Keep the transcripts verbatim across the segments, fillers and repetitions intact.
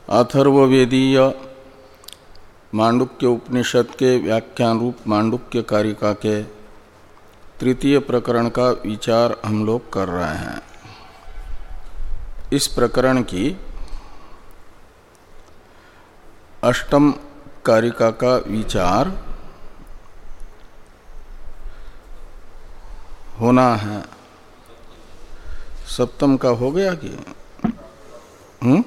अथर्ववेदीय मांडुक्य उपनिषद के व्याख्यान रूप मांडुक्य कारिका के तृतीय प्रकरण का विचार हम लोग कर रहे हैं। इस प्रकरण की अष्टम कारिका का विचार होना है। सप्तम का हो गया कि हम्म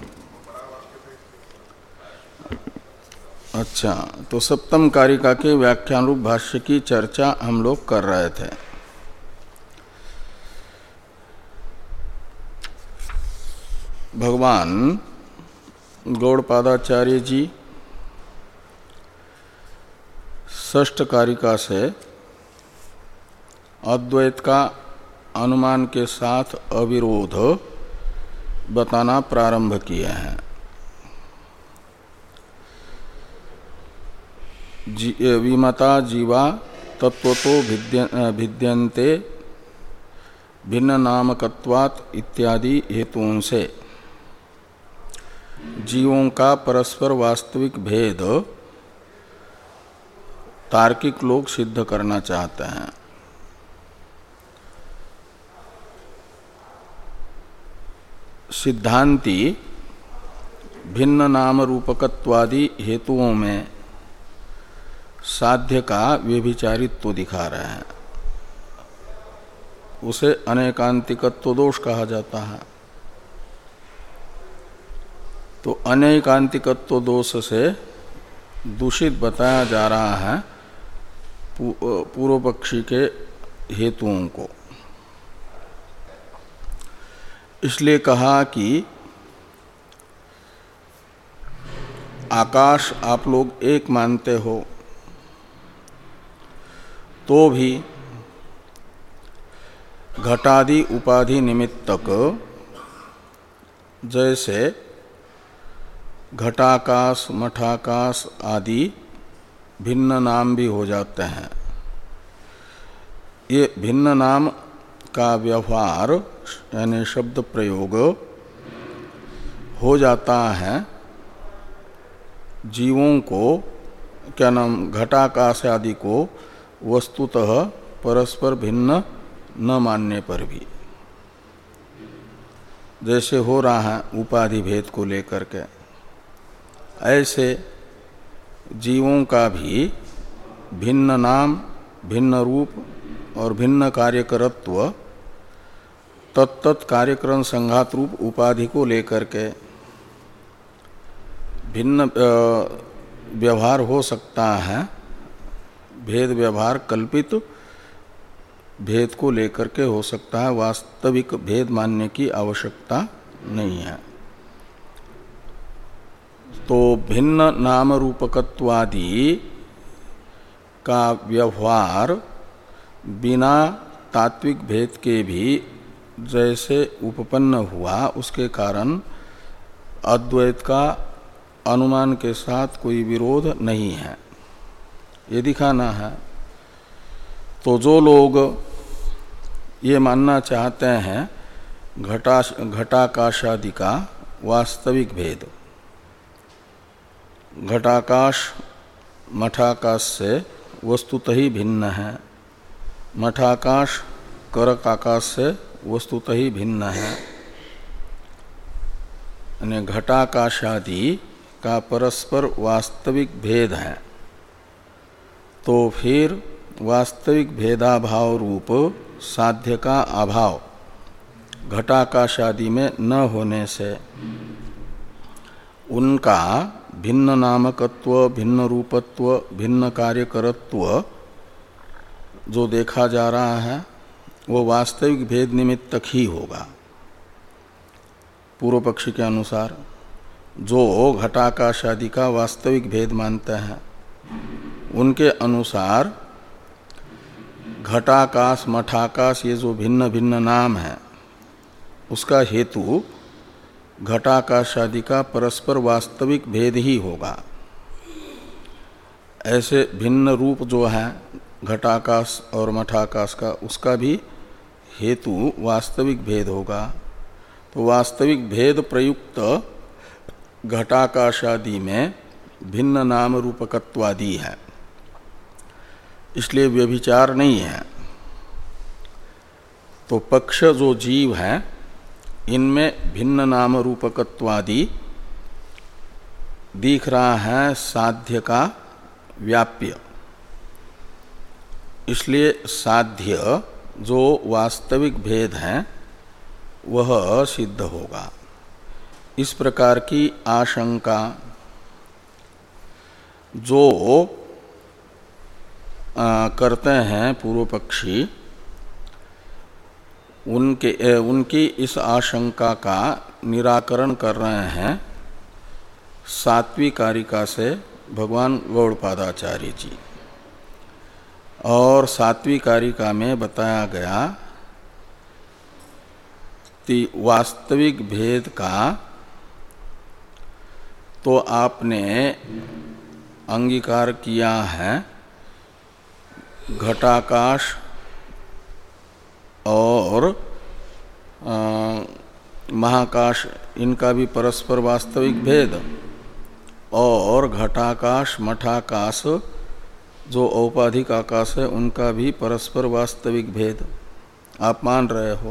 अच्छा, तो सप्तम कारिका के व्याख्यान रूप भाष्य की चर्चा हम लोग कर रहे थे। भगवान गौड़पादाचार्य जी षष्ठ कारिका से अद्वैत का अनुमान के साथ अविरोध बताना प्रारंभ किए हैं। जी, विमता जीवा तत्वतो भिद्यन्ते भिन्न नामकत्वात् इत्यादि हेतुओं से जीवों का परस्पर वास्तविक भेद तार्किक लोग सिद्ध करना चाहते हैं। सिद्धांती भिन्न नाम रूपकत्वादि हेतुओं में साध्य का व्यभिचारित्व दिखा रहे हैं। उसे अनेकांतिकत्व दोष कहा जाता है। तो अनेकांतिकत्व दोष से दूषित बताया जा रहा है पूर्व पक्षी के हेतुओं को। इसलिए कहा कि आकाश आप लोग एक मानते हो तो भी घटादि उपाधि निमित्तक जैसे घटाकाश मठाकाश आदि भिन्न नाम भी हो जाते हैं। ये भिन्न नाम का व्यवहार यानी शब्द प्रयोग हो जाता है जीवों को, क्या नाम, घटाकाश आदि को वस्तुतः परस्पर भिन्न न मानने पर भी, जैसे हो रहा है उपाधि भेद को लेकर के। ऐसे जीवों का भी भिन्न नाम, भिन्न रूप और भिन्न कार्यकरत्व तत्त कार्यक्रम संघात रूप उपाधि को लेकर के भिन्न व्यवहार हो सकता है। भेद व्यवहार कल्पित भेद को लेकर के हो सकता है, वास्तविक भेद मानने की आवश्यकता नहीं है। तो भिन्न नाम रूपकत्वादि का व्यवहार बिना तात्विक भेद के भी जैसे उपपन्न हुआ, उसके कारण अद्वैत का अनुमान के साथ कोई विरोध नहीं है, ये दिखाना है। तो जो लोग ये मानना चाहते हैं घटा घटाकाशादि का वास्तविक भेद, घटाकाश मठाकाश से वस्तुतः ही भिन्न है, मठाकाश करक आकाश से वस्तुतः ही भिन्न है, यानी घटाकाशादि का परस्पर वास्तविक भेद है, तो फिर वास्तविक भेदाभाव रूप साध्य का अभाव घटाकाशादि में न होने से उनका भिन्न नामकत्व, भिन्न रूपत्व, भिन्न कार्यकरत्व जो देखा जा रहा है वो वास्तविक भेद निमित्तक ही होगा। पूर्व पक्षी के अनुसार जो घटाकाशादि का वास्तविक भेद मानते हैं उनके अनुसार घटाकाश मठाकाश ये जो भिन्न भिन्न नाम है उसका हेतु घटाकाशादि का परस्पर वास्तविक भेद ही होगा। ऐसे भिन्न रूप जो है घटाकाश और मठाकाश का, उसका भी हेतु वास्तविक भेद होगा। तो वास्तविक भेद प्रयुक्त घटाकाशादि में भिन्न नाम रूपकत्वादि है, इसलिए व्यभिचार नहीं है। तो पक्ष जो जीव है इनमें भिन्न नाम रूपकत्वादि दिख रहा है साध्य का व्याप्य, इसलिए साध्य जो वास्तविक भेद है वह सिद्ध होगा। इस प्रकार की आशंका जो आ, करते हैं पूर्व पक्षी, उनके उनकी इस आशंका का निराकरण कर रहे हैं सात्विक कारिका से भगवान गौड़पादाचार्य जी। और सात्विक कारिका में बताया गया कि वास्तविक भेद का तो आपने अंगीकार किया है, घटाकाश और आ, महाकाश इनका भी परस्पर वास्तविक भेद, और घटाकाश मठाकाश जो औपाधिक आकाश है उनका भी परस्पर वास्तविक भेद आप मान रहे हो।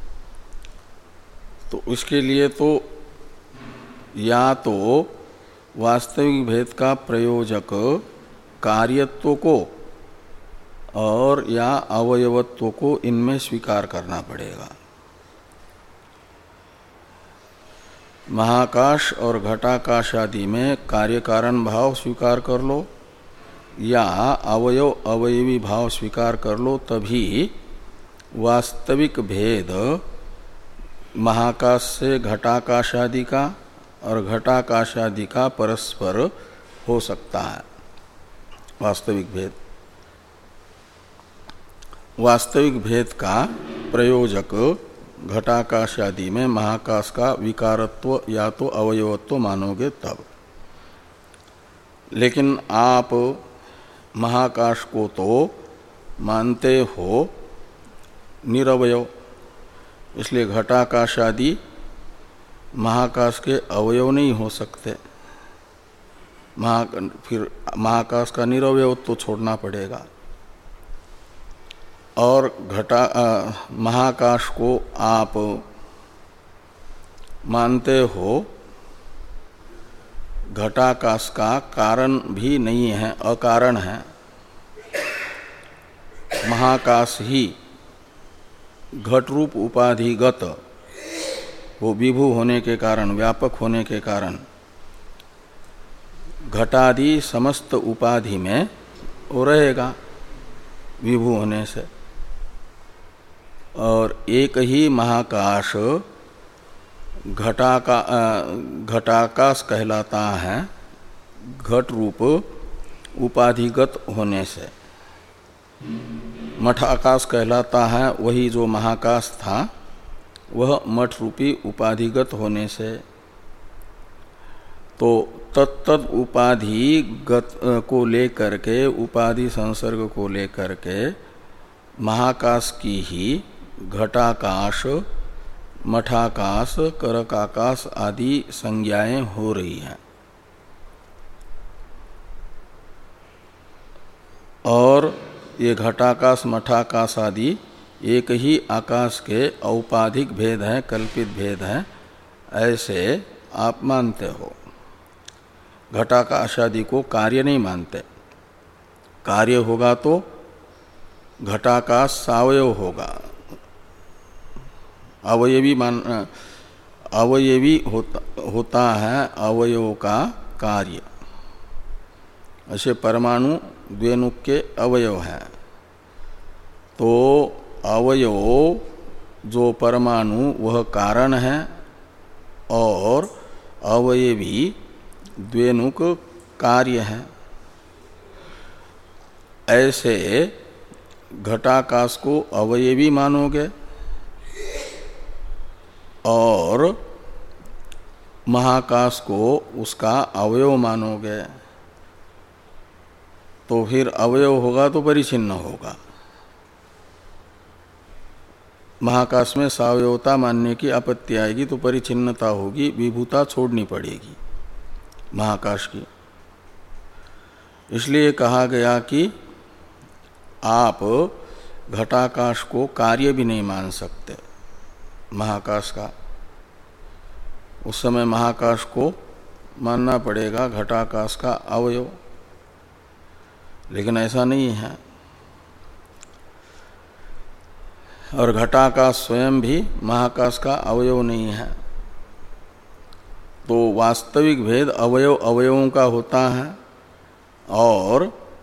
तो इसके लिए तो या तो वास्तविक भेद का प्रयोजक कार्यत्व को और या अवयवत्व को इनमें स्वीकार करना पड़ेगा। महाकाश और घटाकाश आदि में कार्य कारण भाव स्वीकार कर लो या अवयव अवयवी भाव स्वीकार कर लो, तभी वास्तविक भेद महाकाश से घटाकाश आदि का और घटाकाश आदि का परस्पर हो सकता है। वास्तविक भेद वास्तविक भेद का प्रयोजक घटाकाश आदि में महाकाश का विकारत्व या तो अवयवत्व मानोगे तब। लेकिन आप महाकाश को तो मानते हो निरवयव, इसलिए घटाकाश आदि महाकाश के अवयव नहीं हो सकते। महा फिर महाकाश का निरवयव तो छोड़ना पड़ेगा। और घटा आ, महाकाश को आप मानते हो घटाकाश का कारण भी नहीं है, अकारण है। महाकाश ही घट रूप उपाधिगत वो विभु होने के कारण, व्यापक होने के कारण घटादि समस्त उपाधि में वो रहेगा विभु होने से। और एक ही महाकाश घटाका घटाकाश कहलाता है घट रूप उपाधिगत होने से। मठाकाश कहलाता है वही जो महाकाश था वह मठ रूपी उपाधिगत होने से। तो तत्तद उपाधिगत को लेकर के, उपाधि संसर्ग को लेकर के महाकाश की ही घटाकाश, मठाकाश, करकाकाश आदि संज्ञाएं हो रही हैं। और ये घटाकाश मठाकाश आदि एक ही आकाश के औपाधिक भेद हैं, कल्पित भेद हैं, ऐसे आप मानते हो। घटाकाश आदि को कार्य नहीं मानते। कार्य होगा तो घटाकाश सावयव होगा, अवयवी मान अवयवी होता, होता है अवयव का कार्य। ऐसे परमाणु द्वेनुक के अवयव हैं, तो अवयव जो परमाणु वह कारण है और अवयवी द्वेनुक कार्य है। ऐसे घटाकाश को अवयवी मानोगे और महाकाश को उसका अवयव मानोगे, तो फिर अवयव होगा तो परिचिन्न होगा। महाकाश में सावयवता मानने की आपत्ति आएगी तो परिचिन्नता होगी, विभुता छोड़नी पड़ेगी। महाकाश की। इसलिए कहा गया कि आप घटाकाश को कार्य भी नहीं मान सकते महाकाश का। उस समय महाकाश को मानना पड़ेगा घटाकाश का अवयव, लेकिन ऐसा नहीं है। और घटाकाश स्वयं भी महाकाश का अवयव नहीं है। तो वास्तविक भेद अवयव अवयवों का होता है और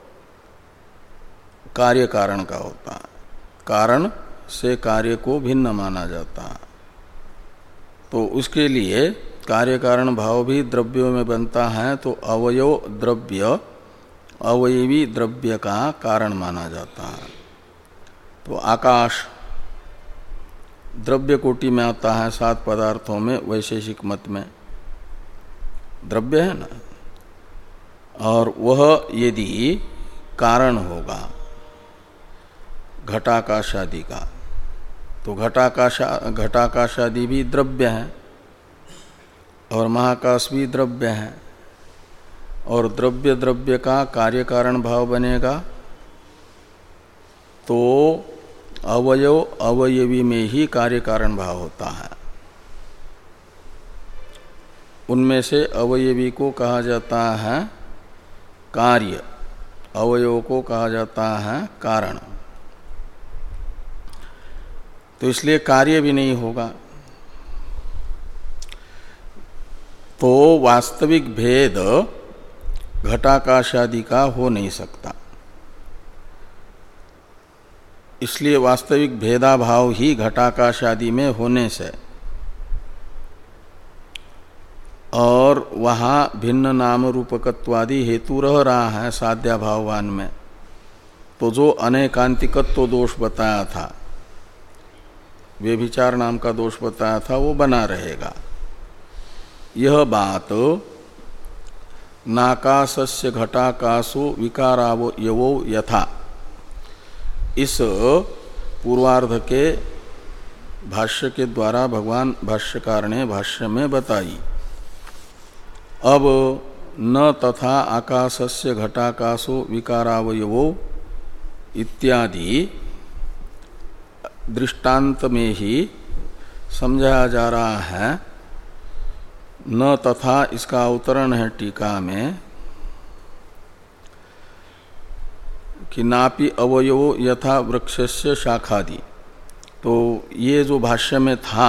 कार्य कारण का होता है। कारण से कार्य को भिन्न माना जाता है। तो उसके लिए कार्य कारण भाव भी द्रव्यों में बनता है, तो अवयव द्रव्य अवयवी द्रव्य का कारण माना जाता है। तो आकाश द्रव्य कोटि में आता है सात पदार्थों में, वैशेषिक मत में द्रव्य है ना। और वह यदि कारण होगा घटाकाश आदि का, तो घटाकाश घटाकाश आदि भी द्रव्य है और महाकाश भी द्रव्य है। और द्रव्य द्रव्य का कार्य कारण भाव बनेगा तो अवयव अवयवी में ही कार्य कारण भाव होता है। उनमें से अवयवी को कहा जाता है कार्य, अवयव को कहा जाता है कारण। तो इसलिए कार्य भी नहीं होगा। तो वास्तविक भेद घटाकाश आदि का हो नहीं सकता। इसलिए वास्तविक भेदाभाव ही घटाकाश आदि में होने से और वहाँ भिन्न नाम रूपकत्वादि हेतु रह रहा है साध्याभाववान में, तो जो अनेकांतिकत्व दोष बताया था, व्यभिचार नाम का दोष बताया था, वो बना रहेगा। यह बात नाकाशस्य घटाकाशो विकारावयवो यथा, इस पूर्वार्ध के भाष्य के द्वारा भगवान भाष्यकार ने भाष्य में बताई। अब न तथा आकाशस्य घटाकाशो विकारावयवो इत्यादि दृष्टांत में ही समझाया जा रहा है। न तथा इसका अवतरण है टीका में कि नापि अवयवो यथा वृक्षस्य शाखादि। तो ये जो भाष्य में था,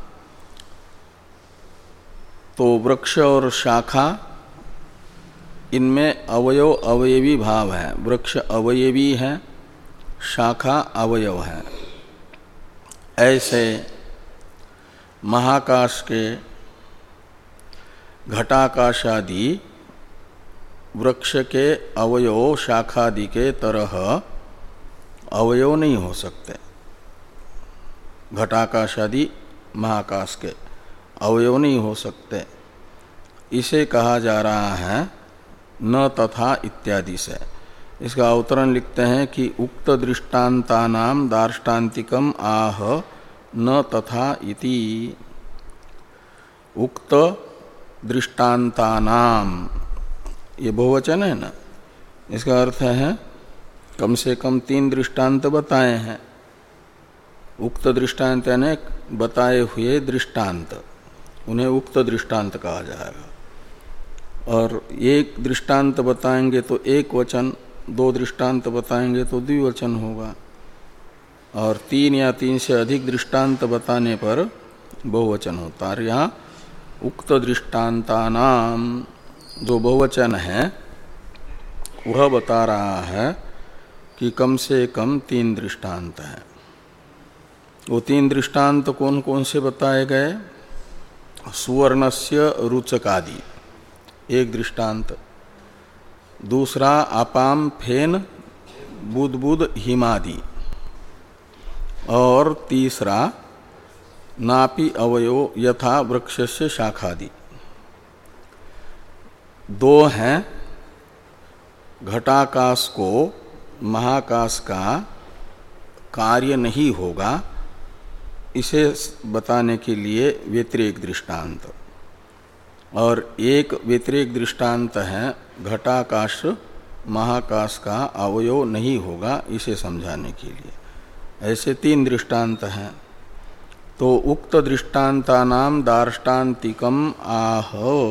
तो वृक्ष और शाखा इनमें अवयव अवयवी भाव है। वृक्ष अवयवी है, शाखा अवयव है। ऐसे महाकाश के घटाकाशादि वृक्ष के अवयव शाखादि के तरह अवयव नहीं हो सकते। घटाकाशादि महाकाश के अवयव नहीं हो सकते। इसे कहा जा रहा है न तथा इत्यादि से। इसका अवतरण लिखते हैं कि उक्त दृष्टान्तानाम दार्ष्टान्तिकम आह न तथा इति। उक्त दृष्टान्तानाम, ये बहुवचन है ना, इसका अर्थ है कम से कम तीन दृष्टांत बताए हैं। उक्त दृष्टांत यानी बताए हुए दृष्टांत, उन्हें उक्त दृष्टांत कहा जाएगा। और एक दृष्टांत बताएंगे तो एक वचन, दो दृष्टांत बताएंगे तो द्विवचन होगा, और तीन या तीन से अधिक दृष्टांत बताने पर बहुवचन होता है। यहाँ उक्त दृष्टांतानाम जो बहुवचन है वह बता रहा है कि कम से कम तीन दृष्टांत हैं। वो तीन दृष्टांत कौन कौन से बताए गए? सुवर्णस्य रुचकादि एक दृष्टांत, दूसरा अपाम फेन बुदबुद हिमादि, और तीसरा नापि अवयो यथा वृक्षस्य शाखादि। दो हैं घटाकाश को महाकाश का कार्य नहीं होगा, इसे बताने के लिए व्यतिरेक दृष्टांत। और एक व्यतिरेक दृष्टांत है घटाकाश महाकाश का अवयव नहीं होगा, इसे समझाने के लिए। ऐसे तीन दृष्टांत हैं। तो उक्त दृष्टांतानाम दार्ष्टान्तिकम आह,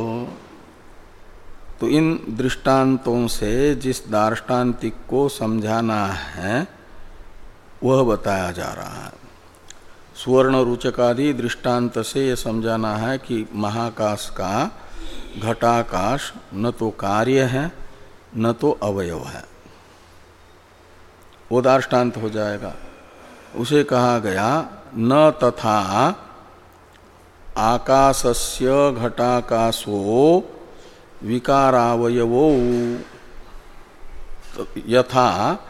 तो इन दृष्टांतों से जिस दार्ष्टान्तिक को समझाना है वह बताया जा रहा है। सुवर्ण रुचकादि दृष्टांत से ये समझाना है कि महाकाश का घटाकाश न तो कार्य है न तो अवयव है, वो दार्ष्टान्त हो जाएगा। उसे कहा गया न तथा आकाशस्य घटाकाशो विकारावयवो, तो यथा,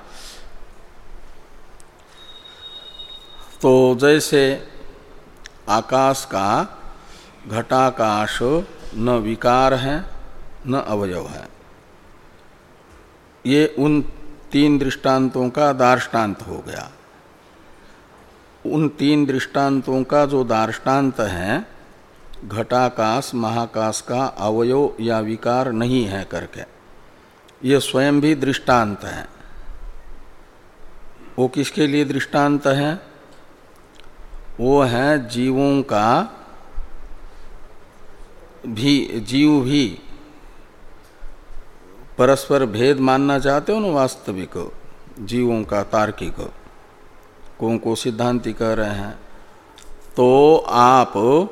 तो जैसे आकाश का घटाकाश न विकार है न अवयव है, ये उन तीन दृष्टांतों का दार्ष्टान्त हो गया। उन तीन दृष्टांतों का जो दार्ष्टान्त है घटाकाश महाकाश का अवयव या विकार नहीं है करके, ये स्वयं भी दृष्टांत है। वो किसके लिए दृष्टांत है? वो है जीवों का भी, जीव भी परस्पर भेद मानना चाहते हो ना, वास्तविक जीवों का तार्किक कौन को सिद्धांति कह रहे हैं। तो आप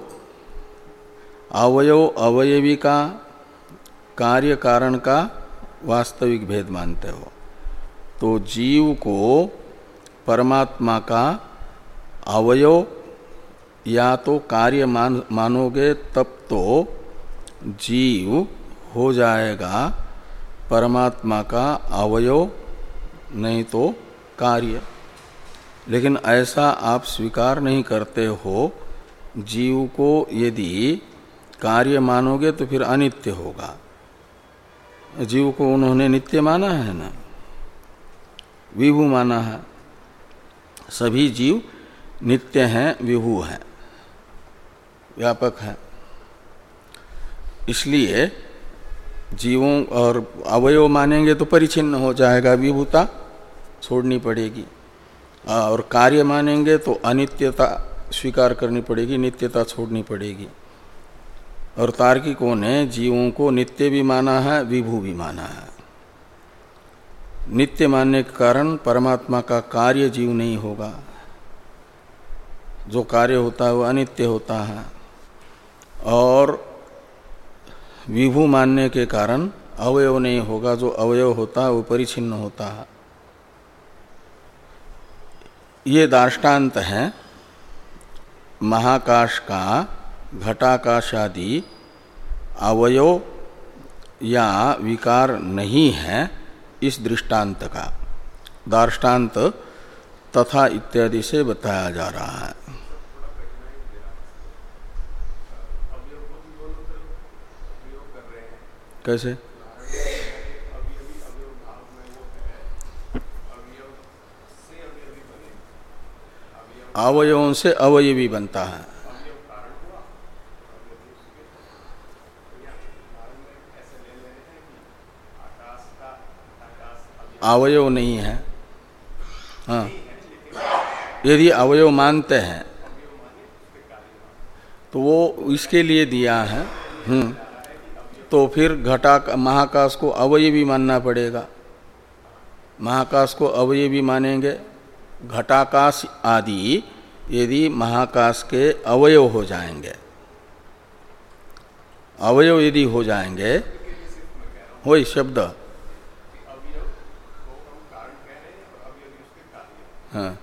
अवयव अवयवी का कार्य कारण का वास्तविक भेद मानते हो, तो जीव को परमात्मा का अवयव या तो कार्य मान मानोगे तब तो जीव हो जाएगा परमात्मा का अवयव, नहीं तो कार्य। लेकिन ऐसा आप स्वीकार नहीं करते हो। जीव को यदि कार्य मानोगे तो फिर अनित्य होगा। जीव को उन्होंने नित्य माना है ना, विभु माना है। सभी जीव नित्य हैं, विभु हैं, व्यापक है। इसलिए जीवों और अवयव मानेंगे तो परिचिन्न हो जाएगा, विभुता छोड़नी पड़ेगी। और कार्य मानेंगे तो अनित्यता स्वीकार करनी पड़ेगी, नित्यता छोड़नी पड़ेगी। और तार्किकों ने जीवों को नित्य भी माना है, विभु भी माना है। नित्य मानने के कारण परमात्मा का कार्य जीव नहीं होगा, जो कार्य होता है वो अनित्य होता है। और विभु मानने के कारण अवयव नहीं होगा, जो अवयव होता है वो परिचिन्न होता है। ये दार्ष्टान्त है महाकाश का घटाकाश आदि अवयव या विकार नहीं है, इस दृष्टांत का दार्ष्टान्त तथा इत्यादि से बताया जा रहा है। कैसे? अवयवों से अवयवी बनता है। अवयव नहीं है। हाँ, यदि अवयव मानते हैं तो वो इसके लिए दिया है। हम्म, तो फिर घटा महाकाश को अवयवी मानना पड़ेगा। महाकाश को अवयवी मानेंगे, घटाकाश आदि यदि महाकाश के अवयव हो जाएंगे, अवयव यदि हो जाएंगे, वही शब्द। हाँ,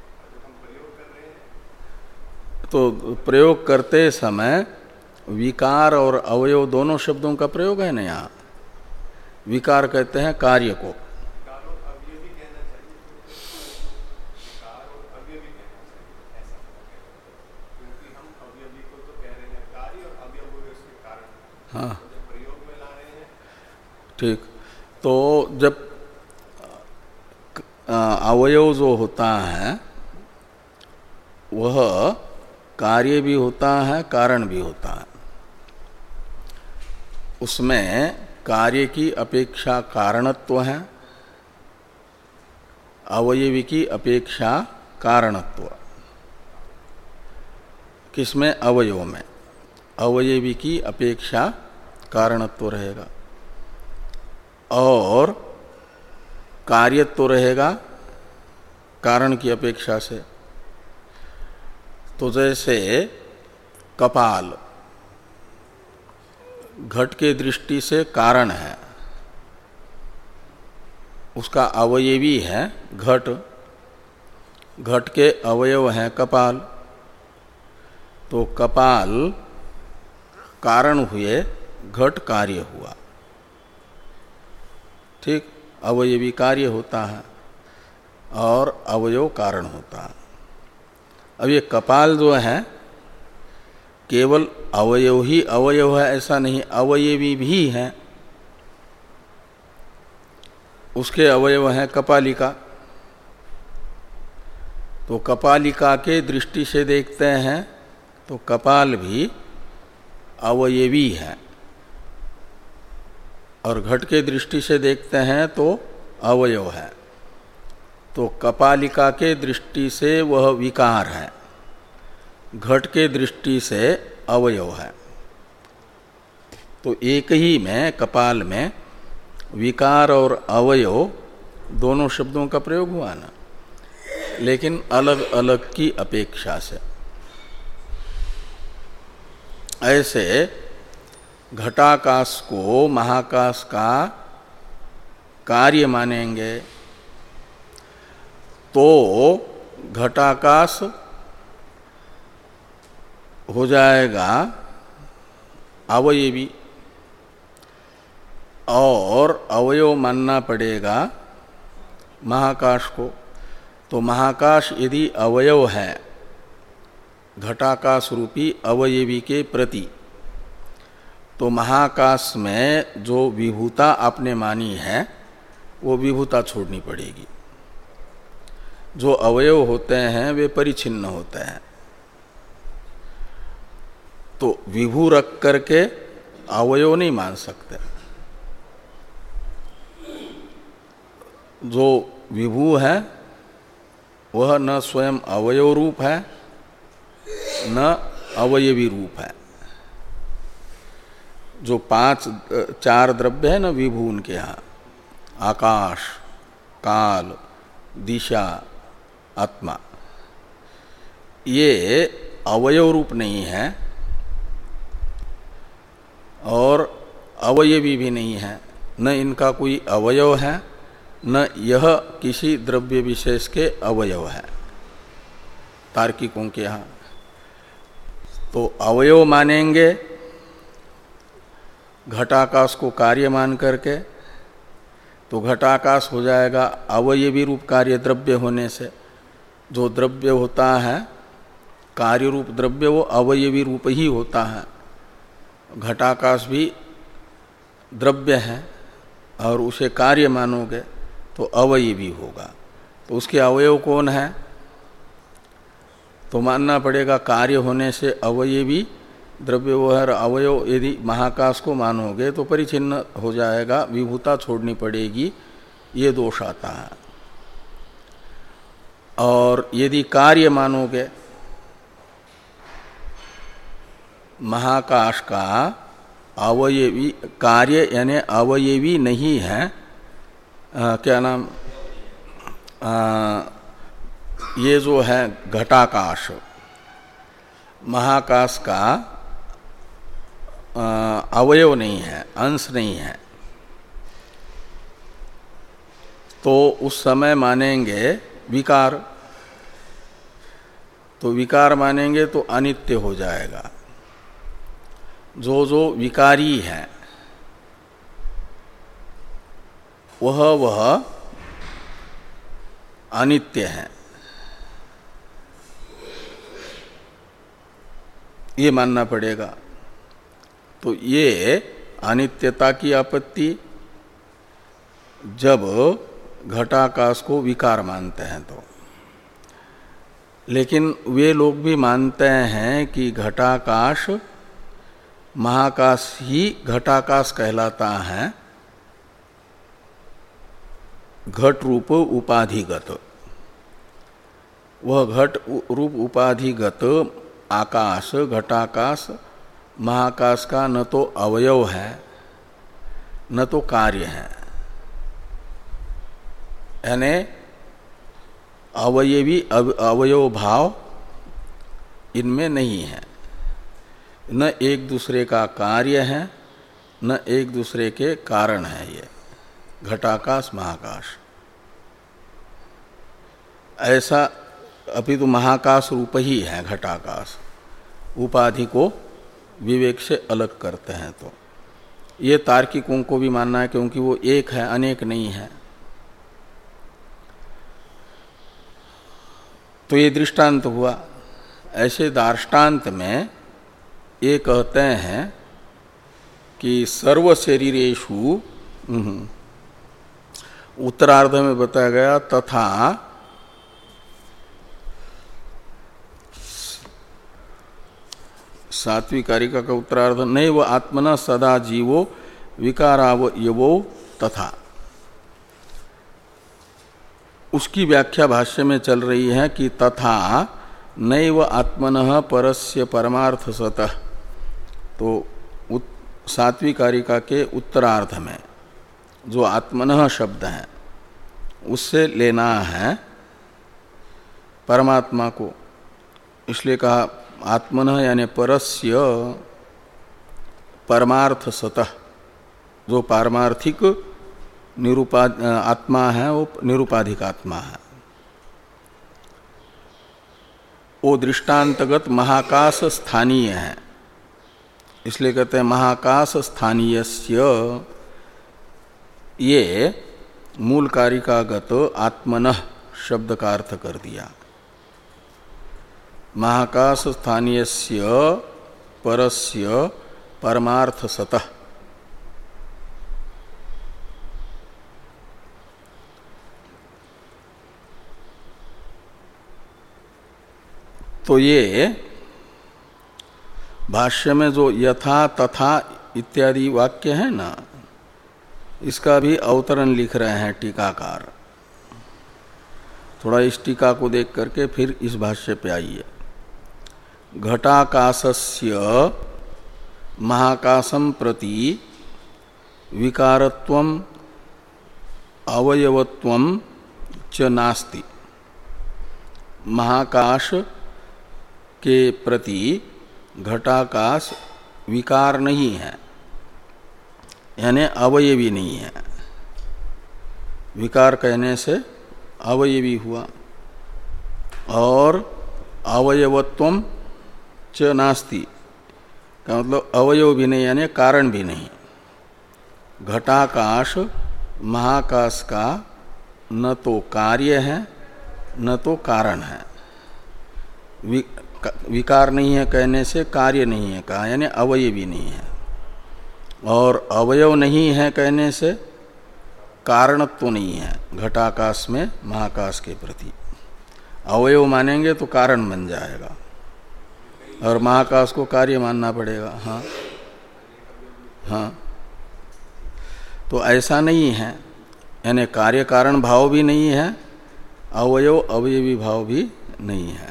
तो प्रयोग करते समय विकार और अवयव दोनों शब्दों का प्रयोग है ना। यहाँ विकार कहते हैं कार्य को, हाँ ठीक। तो जब अवयव जो होता है वह कार्य भी होता है, कारण भी होता है। उसमें कार्य की अपेक्षा कारणत्व है, अवयवी की अपेक्षा कारणत्व। किसमें? अवयव में अवयवी की अपेक्षा कारणत्व रहेगा और कार्यत्व रहेगा कारण की अपेक्षा से। तो जैसे कपाल घट के दृष्टि से कारण है, उसका अवयवी है घट, घट के अवयव हैं कपाल, तो कपाल कारण हुए, घट कार्य हुआ। ठीक, अवयवी कार्य होता है और अवयव कारण होता है। अब ये कपाल जो है केवल अवयव ही अवयव है ऐसा नहीं, अवयवी भी है। उसके अवयव हैं कपालिका, तो कपालिका के दृष्टि से देखते हैं तो कपाल भी अवयवी है, और घट के दृष्टि से देखते हैं तो अवयव है। तो कपालिका के दृष्टि से वह विकार है, घट के दृष्टि से अवयव है। तो एक ही में, कपाल में विकार और अवयव दोनों शब्दों का प्रयोग हुआ ना, लेकिन अलग अलग की अपेक्षा से। ऐसे घटाकाश को महाकाश का कार्य मानेंगे तो घटाकाश हो जाएगा अवयवी, और अवयव मानना पड़ेगा महाकाश को। तो महाकाश यदि अवयव है घटाकाश रूपी अवयवी के प्रति, तो महाकाश में जो विभूता आपने मानी है वो विभूता छोड़नी पड़ेगी। जो अवयव होते हैं वे परिच्छिन्न होते हैं, तो विभू रख करके अवयव नहीं मान सकते। जो विभू है वह न स्वयं अवयव रूप है न अवयवी रूप है। जो पांच चार द्रव्य है न विभू उनके यहाँ, आकाश, काल, दिशा, आत्मा, ये अवयव रूप नहीं है और अवयवी भी नहीं है। न इनका कोई अवयव है न यह किसी द्रव्य विशेष के अवयव है तार्किकों के यहाँ। तो अवयव मानेंगे घटाकाश को कार्य मान करके, तो घटाकाश हो जाएगा अवयवी रूप कार्य द्रव्य होने से। जो द्रव्य होता है कार्य रूप द्रव्य वो अवयवी रूप ही होता है। घटाकाश भी द्रव्य है और उसे कार्य मानोगे तो अवयवी होगा। तो उसके अवयव कौन है? तो मानना पड़ेगा कार्य होने से अवयवी द्रव्य वो है। अवयव यदि महाकाश को मानोगे तो परिच्छिन्न हो जाएगा, विभूता छोड़नी पड़ेगी, ये दोष आता है। और यदि कार्य मानोगे महाकाश का अवयवी, कार्य यानी अवयवी नहीं है, आ, क्या नाम आ, ये जो है घटाकाश महाकाश का आ, अवयव नहीं है, अंश नहीं है, तो उस समय मानेंगे विकार। तो विकार मानेंगे तो अनित्य हो जाएगा। जो जो विकारी है वह वह अनित्य है, ये मानना पड़ेगा। तो ये अनित्यता की आपत्ति जब घटाकाश को विकार मानते हैं तो। लेकिन वे लोग भी मानते हैं कि घटाकाश महाकाश ही घटाकाश कहलाता है, घट रूप उपाधिगत। वह घट रूप उपाधिगत आकाश, घटाकाश महाकाश का न तो अवयव है न तो कार्य है, यानी अवयवी अवयव भाव इनमें नहीं है, न एक दूसरे का कार्य है न एक दूसरे के कारण है। ये घटाकाश महाकाश ऐसा अभी तो महाकाश रूप ही है घटाकाश, उपाधि को विवेक से अलग करते हैं। तो ये तार्किकों को भी मानना है, क्योंकि वो एक है, अनेक नहीं है। तो ये दृष्टांत हुआ। ऐसे दार्ष्टान्त में ये कहते हैं कि सर्व शरीरेषु, उत्तरार्ध में बताया गया तथा सात्विक कारिका का उत्तरार्ध, नैव आत्मना सदा जीवो विकारावयवो तथा। उसकी व्याख्या भाष्य में चल रही है कि तथा नैव आत्मनः परस्य परमार्थ सतः। तो सात्विक कारिका के उत्तरार्ध में जो आत्मनः शब्द है उससे लेना है परमात्मा को, इसलिए कहा आत्मनः यानी परस्य परमार्थ सतः। जो पारमार्थिक निरूपा आत्मा है वो निरूपाधिक आत्मा है। वो दृष्टांतगत महाकाश स्थानीय है, इसलिए कहते हैं महाकाश स्थानीयस्य। ये मूल कारिकागत आत्मनः शब्द का अर्थ कर दिया। महाकाश स्थानीयस्य परस्य परमार्थ सतः। तो ये भाष्य में जो यथा तथा इत्यादि वाक्य है ना, इसका भी अवतरण लिख रहे हैं टीकाकार। थोड़ा इस टीका को देख करके फिर इस भाष्य पे आइए। घटाकाशस्य महाकाशम प्रति विकारत्वम अवयवत्वम च नास्ति। महाकाश के प्रति घटाकाश विकार नहीं है, यानी अवयवी नहीं है। विकार कहने से अवयवी हुआ। और अवयवत्वम च नास्ति का मतलब अवयव भी नहीं यानी कारण भी नहीं। घटाकाश महाकाश का न तो कार्य है न तो कारण है। विकार नहीं है कहने से कार्य नहीं है कहा, यानी अवयवी नहीं है। और अवयव नहीं है कहने से कारणत्व तो नहीं है घटाकाश में महाकाश के प्रति। अवयव मानेंगे तो कारण बन जाएगा और महाकाश को कार्य मानना पड़ेगा। हाँ हाँ, तो ऐसा नहीं है, यानी कार्य कारण भाव भी नहीं है, अवयव अवयवी भाव भी नहीं है।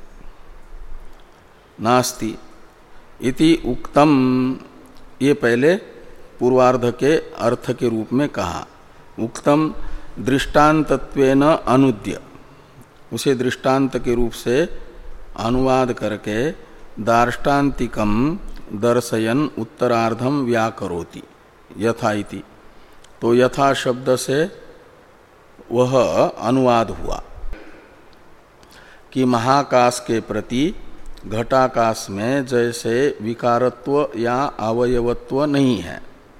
नास्ति इति उक्तम, ये पहले पूर्वार्ध के अर्थ के रूप में कहा। उक्तम दृष्टान्तत्वेन अनुद्य, उसे दृष्टांत के रूप से अनुवाद करके दार्ष्टान्तिकम दर्शयन उत्तरार्धम व्याकरोति यथा इति। तो यथा शब्द से वह अनुवाद हुआ कि महाकाश के प्रति घटाकाश में जैसे विकारत्व या अवयवत्व नहीं है।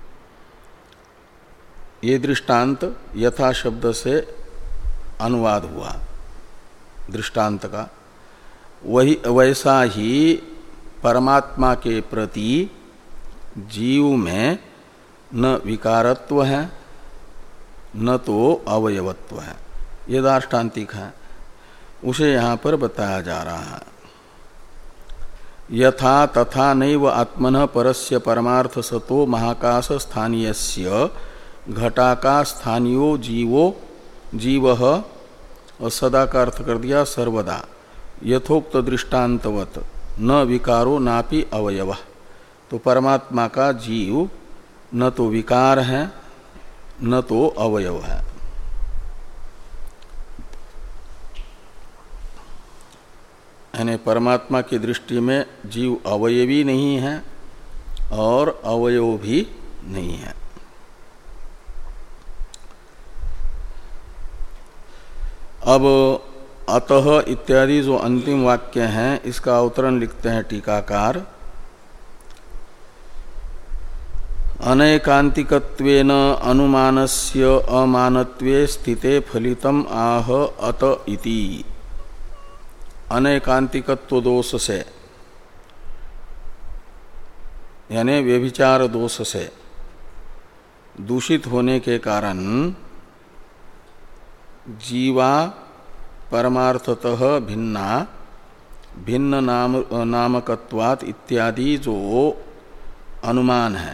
ये दृष्टांत यथा शब्द से अनुवाद हुआ दृष्टांत का। वही वैसा ही परमात्मा के प्रति जीव में न विकारत्व है न तो अवयवत्व है। ये दार्ष्टान्तिक है, उसे यहाँ पर बताया जा रहा है। यथा तथा नैव आत्मनः परस्य परमार्थ सतो महाकाश स्थानीयस्य घटाका स्थानीयो जीवो जीवः और सदा का अर्थ कर दिया सर्वदा यथोक्त दृष्टांतवत न विकारो नापि अवयव। तो परमात्मा का जीव न तो विकार है न तो अवयव है। यानी परमात्मा की दृष्टि में जीव अवयवी नहीं है और अवयव भी नहीं है। अब अतः इत्यादि जो अंतिम वाक्य हैं इसका अवतरण लिखते हैं टीकाकार। अनैकांतिकत्वेन अनुमानस्य अमानत्वे स्थिते फलितम आह अत इति। अनैकांतिकत्व दोष से यानी व्यभिचार दोष से दूषित होने के कारण जीवा परमार्थतः भिन्ना भिन्न नाम नामकत्वात् इत्यादि जो अनुमान है,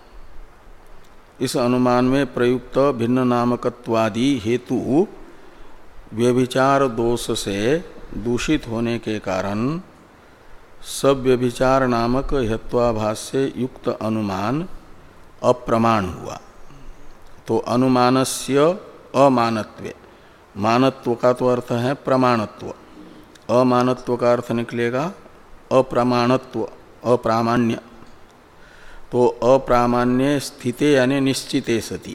इस अनुमान में प्रयुक्त भिन्न नामकत्वादि हेतु व्यभिचार दोष से दूषित होने के कारण सब व्यभिचार नामक हेत्वाभास से युक्त अनुमान अप्रमाण हुआ। तो अनुमानस्य अमानत्वे, मानत्व का तो अर्थ है प्रमाणत्व, अमानत्व का अर्थ निकलेगा अप्रमाणत्व, अप्रामाण्य। तो अप्रामाण्य स्थिते यानी निश्चिते सति,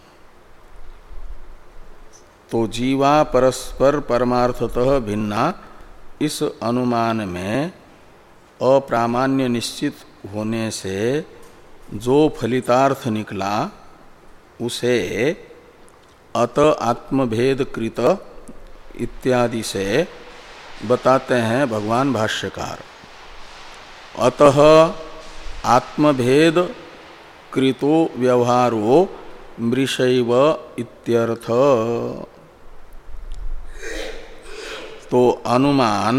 तो जीवा परस्पर परमार्थतः भिन्ना इस अनुमान में अप्रामाण्य निश्चित होने से जो फलितार्थ निकला उसे अत आत्मभेद कृत इत्यादि से बताते हैं भगवान भाष्यकार। अतः आत्मभेद कृतो व्यवहारो मृषैव इत्यर्थ। तो अनुमान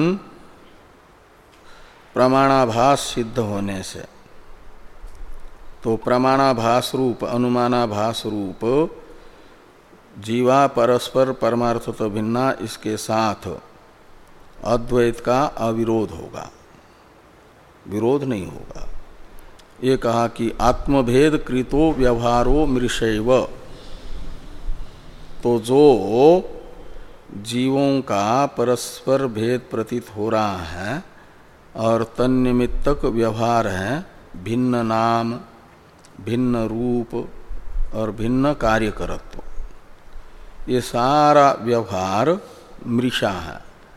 प्रमाणाभास सिद्ध होने से, तो प्रमाणाभास रूप अनुमानाभास रूप जीवा परस्पर परमार्थतः भिन्ना इसके साथ अद्वैत का अविरोध होगा, विरोध नहीं होगा। ये कहा कि आत्मभेद कृतो व्यवहारो मृषैव, तो जो जीवों का परस्पर भेद प्रतीत हो रहा है और तन्निमित्तक व्यवहार है, भिन्न नाम भिन्न रूप और भिन्न कार्यकरत्व, ये सारा व्यवहार मृषा है।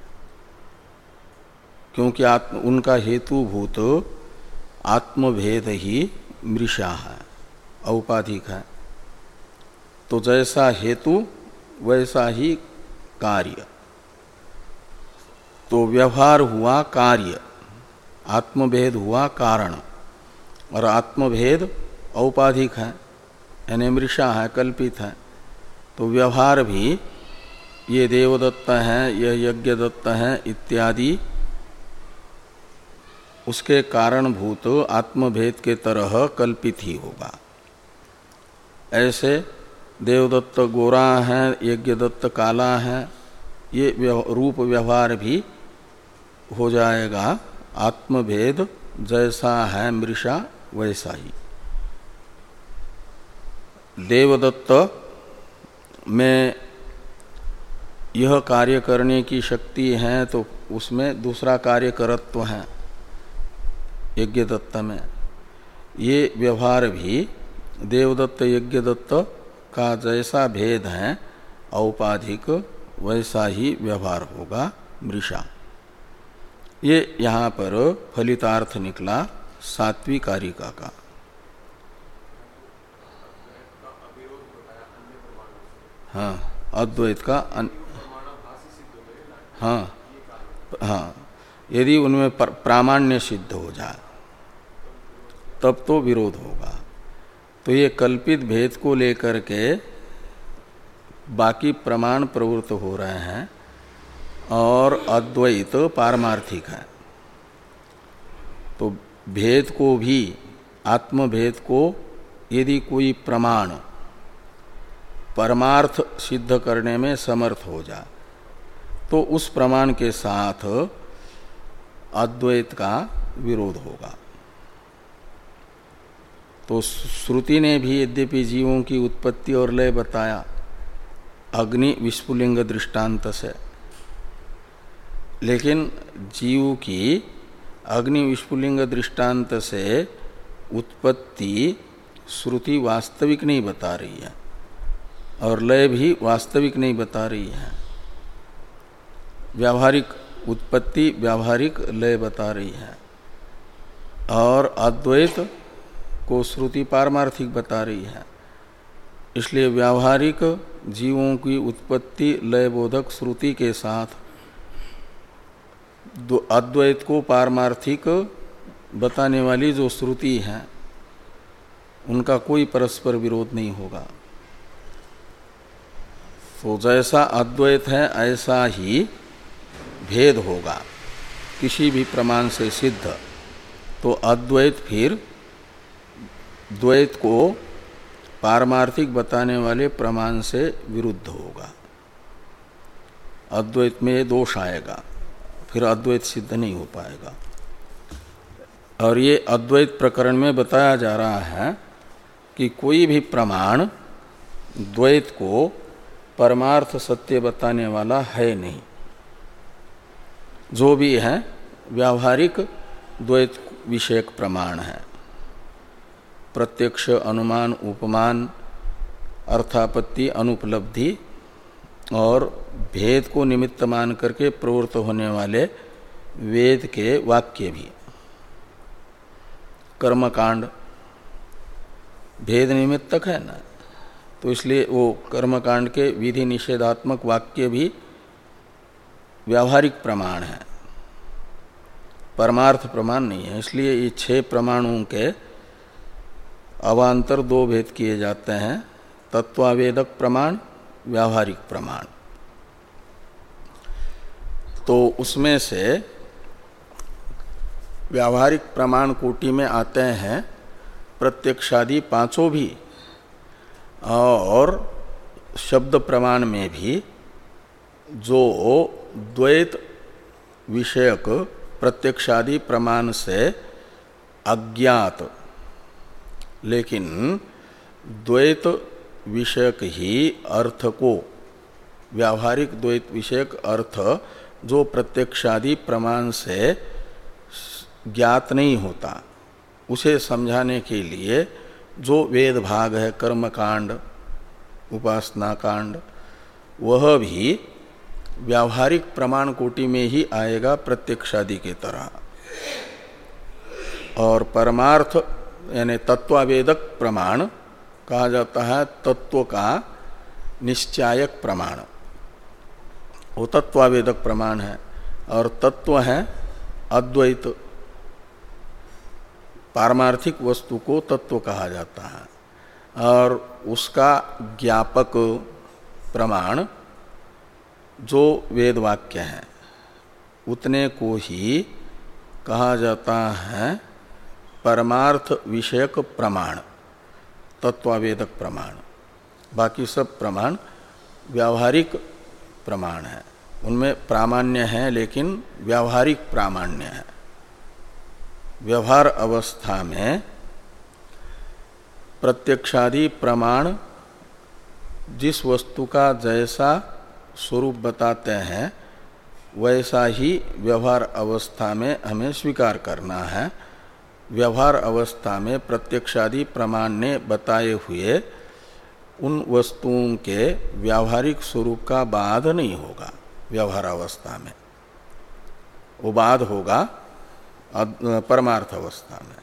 क्योंकि आत्म उनका हेतुभूत आत्मभेद ही मृषा है, औपाधिक है। तो जैसा हेतु वैसा ही कार्य, तो व्यवहार हुआ कार्य, आत्मभेद हुआ कारण, और आत्मभेद औपाधिक है यानी मृषा है, कल्पित है। तो व्यवहार भी ये देवदत्त है, यह यज्ञदत्त है इत्यादि उसके कारणभूत आत्मभेद के तरह कल्पित ही होगा। ऐसे देवदत्त गोरा है, यज्ञदत्त काला है, ये रूप व्यवहार भी हो जाएगा आत्मभेद जैसा है मृषा वैसा ही। देवदत्त में यह कार्य करने की शक्ति है तो उसमें दूसरा कार्य करत्व है यज्ञदत्त में। ये व्यवहार भी देवदत्त यज्ञदत्त का जैसा भेद है औपाधिक वैसा ही व्यवहार होगा मृषा। ये यहाँ पर फलितार्थ निकला सात्विक कारिका का। हाँ, अद्वैत का अन... हाँ हाँ, यदि उनमें प्रामाण्य सिद्ध हो जाए तब तो विरोध होगा। तो ये कल्पित भेद को लेकर के बाकी प्रमाण प्रवृत्त हो रहे हैं और अद्वैत पारमार्थिक है। तो भेद को भी, आत्म भेद को यदि कोई प्रमाण परमार्थ सिद्ध करने में समर्थ हो जाए तो उस प्रमाण के साथ अद्वैत का विरोध होगा। तो श्रुति ने भी यद्यपि जीवों की उत्पत्ति और लय बताया अग्नि विस्फुलिंग दृष्टांत से, लेकिन जीव की अग्नि विस्फुलिंग दृष्टांत से उत्पत्ति श्रुति वास्तविक नहीं बता रही है और लय भी वास्तविक नहीं बता रही है। व्यावहारिक उत्पत्ति, व्यावहारिक लय बता रही है और अद्वैत को श्रुति पारमार्थिक बता रही है। इसलिए व्यावहारिक जीवों की उत्पत्ति लय बोधक श्रुति के साथ अद्वैत को पारमार्थिक बताने वाली जो श्रुति है उनका कोई परस्पर विरोध नहीं होगा। तो जैसा अद्वैत है ऐसा ही भेद होगा किसी भी प्रमाण से सिद्ध, तो अद्वैत फिर द्वैत को पारमार्थिक बताने वाले प्रमाण से विरुद्ध होगा। अद्वैत में दोष आएगा, फिर अद्वैत सिद्ध नहीं हो पाएगा। और ये अद्वैत प्रकरण में बताया जा रहा है कि कोई भी प्रमाण द्वैत को परमार्थ सत्य बताने वाला है नहीं। जो भी है व्यावहारिक द्वैत विषयक प्रमाण है। प्रत्यक्ष, अनुमान, उपमान, अर्थापत्ति, अनुपलब्धि और भेद को निमित्त मान करके प्रवृत्त होने वाले वेद के वाक्य भी। कर्मकांड भेद निमित्तक है ना, तो इसलिए वो कर्मकांड के विधि निषेधात्मक वाक्य भी व्यावहारिक प्रमाण है, परमार्थ प्रमाण नहीं है। इसलिए ये छह प्रमाणों के अवान्तर दो भेद किए जाते हैं, तत्वावेदक प्रमाण, व्यावहारिक प्रमाण। तो उसमें से व्यावहारिक प्रमाण कोटि में आते हैं प्रत्यक्षादि पांचों भी, और शब्द प्रमाण में भी जो द्वैत विषयक प्रत्यक्षादि प्रमाण से अज्ञात लेकिन द्वैत विषयक ही अर्थ को, व्यावहारिक द्वैत विषयक अर्थ जो प्रत्यक्षादि प्रमाण से ज्ञात नहीं होता, उसे समझाने के लिए जो वेद भाग है, कर्मकांड, उपासना कांड, वह भी व्यावहारिक प्रमाण कोटि में ही आएगा प्रत्यक्षादि के तरह। और परमार्थ यानी तत्वावेदक प्रमाण कहा जाता है तत्व का निश्चायक प्रमाण, वो तत्वावेदक प्रमाण है। और तत्व है अद्वैत, पारमार्थिक वस्तु को तत्व कहा जाता है। और उसका ज्ञापक प्रमाण जो वेद वाक्य है उतने को ही कहा जाता है परमार्थ विषयक प्रमाण, तत्वावेदक प्रमाण। बाकी सब प्रमाण व्यावहारिक प्रमाण है, उनमें प्रामाण्य है लेकिन व्यावहारिक प्रामाण्य है। व्यवहार अवस्था में प्रत्यक्षादि प्रमाण जिस वस्तु का जैसा स्वरूप बताते हैं वैसा ही व्यवहार अवस्था में हमें स्वीकार करना है। व्यवहार अवस्था में प्रत्यक्षादि प्रमाण ने बताए हुए उन वस्तुओं के व्यावहारिक स्वरूप का बाध नहीं होगा। व्यवहार अवस्था में वो बाध होगा परमार्थ अवस्था में।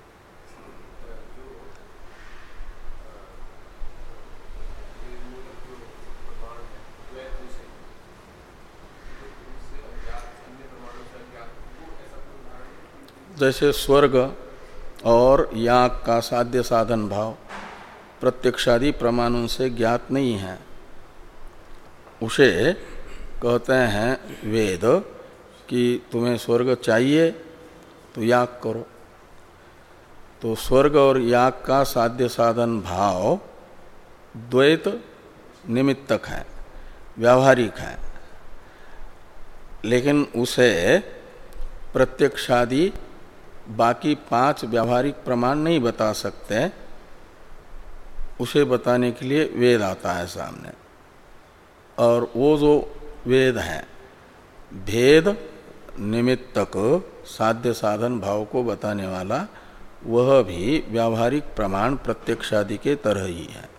जैसे स्वर्ग और याग का साध्य साधन भाव प्रत्यक्षादि प्रमाणों से ज्ञात नहीं है, उसे कहते हैं वेद कि तुम्हें स्वर्ग चाहिए तो याग करो। तो स्वर्ग और याग का साध्य साधन भाव द्वैत निमित्तक है, व्यावहारिक है, लेकिन उसे प्रत्यक्षादि बाकी पांच व्यावहारिक प्रमाण नहीं बता सकते। उसे बताने के लिए वेद आता है सामने, और वो जो वेद है भेद निमित्तक साध्य साधन भाव को बताने वाला, वह भी व्यावहारिक प्रमाण प्रत्यक्षादि के तरह ही है।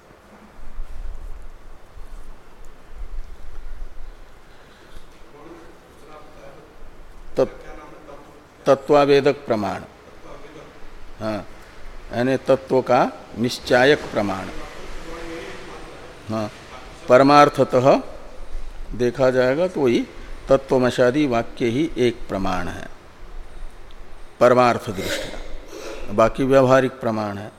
तत्वावेदक प्रमाण, हाँ, यानी तत्व का निश्चायक प्रमाण। हाँ, परमार्थतः देखा जाएगा तो वही तत्वमशादी वाक्य ही एक प्रमाण है परमार्थ दृष्टिया, बाकी व्यावहारिक प्रमाण है।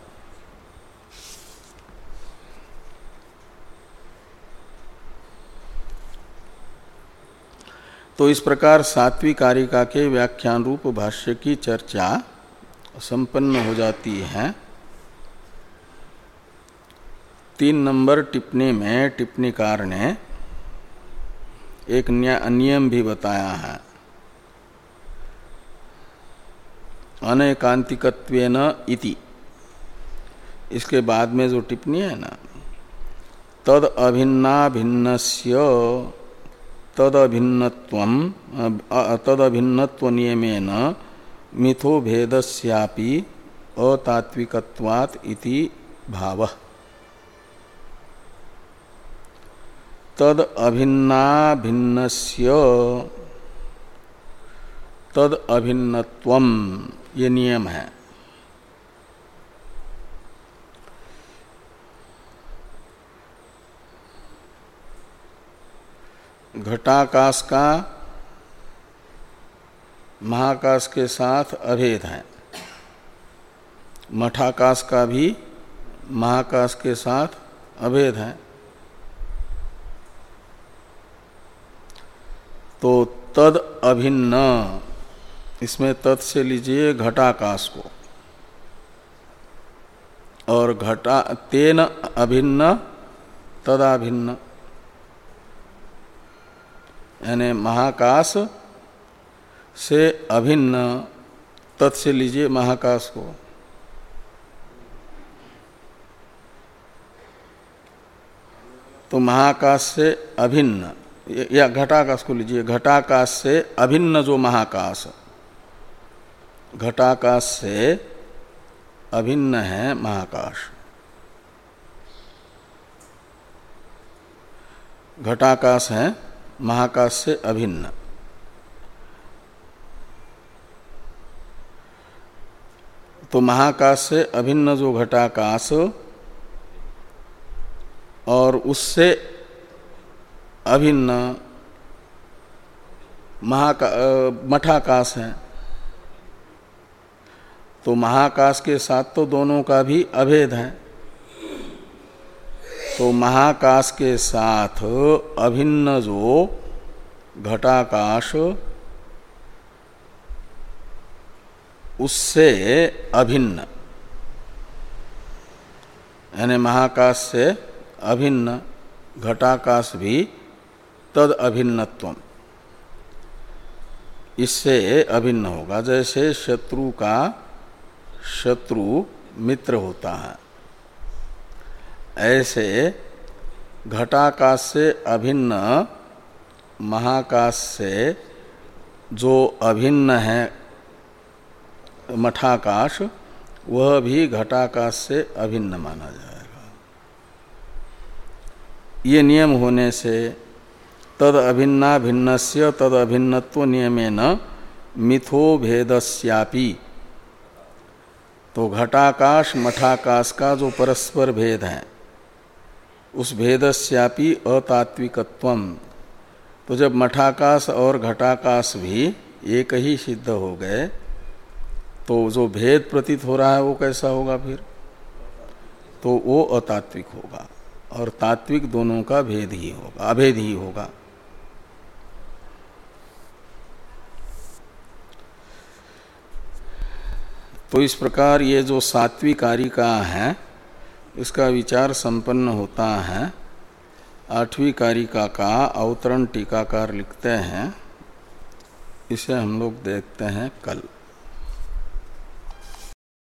तो इस प्रकार सात्विक कारिका के व्याख्यान रूप भाष्य की चर्चा संपन्न हो जाती है। तीन नंबर टिप्पणी में टिप्पणीकार ने एक नियम भी बताया है, अनैकांतिकत्वेन इति। इसके बाद में जो टिप्पणी है ना, तद अभिन्ना भिन्नस्य तदभिन्नत्वम तदभिन्नत्व नियमेन मिथो भेदस्यापि अतात्विकत्वात् इति भावः। तद अभिन्ना भिन्नस्य तद अभिन्नत्वम, ये नियम है। घटाकाश का महाकाश के साथ अभेद है, मठाकाश का भी महाकाश के साथ अभेद है। तो तद अभिन्न, इसमें तद से लीजिए घटाकाश को, और घटा तेन अभिन्न तदाभिन्न, यानी महाकाश से अभिन्न तत् से लीजिए महाकाश को। तो महाकाश से अभिन्न, या घटाकाश को लीजिए, घटाकाश से अभिन्न जो महाकाश, घटाकाश से अभिन्न है महाकाश। घटाकाश है महाकाश से अभिन्न। तो महाकाश से अभिन्न जो घटाकाश और उससे अभिन्न महाका मठाकाश है, तो महाकाश के साथ तो दोनों का भी अभेद है। तो महाकाश के साथ अभिन्न जो घटाकाश, उससे अभिन्न, यानी महाकाश से अभिन्न घटाकाश भी तद अभिन्नत्वम, इससे अभिन्न होगा। जैसे शत्रु का शत्रु मित्र होता है, ऐसे घटाकाश से अभिन्न महाकाश से जो अभिन्न है मठाकाश, वह भी घटाकाश से अभिन्न माना जाएगा। ये नियम होने से तद अभिन्ना भिन्नस्य तद अभिन्नत्व नियमेन मिथो भेदस्यापि, तो घटाकाश मठाकाश का जो परस्पर भेद है, उस भेदस्यापि अतात्विकत्वम, तो जब मठाकाश और घटाकाश भी एक ही सिद्ध हो गए, तो जो भेद प्रतीत हो रहा है वो कैसा होगा फिर? तो वो अतात्विक होगा, और तात्विक दोनों का भेद ही होगा, अभेद ही होगा। तो इस प्रकार ये जो सात्विक कारिका है इसका विचार संपन्न होता है। आठवीं कारिका का अवतरण टीकाकार लिखते हैं, इसे हम लोग देखते हैं कल।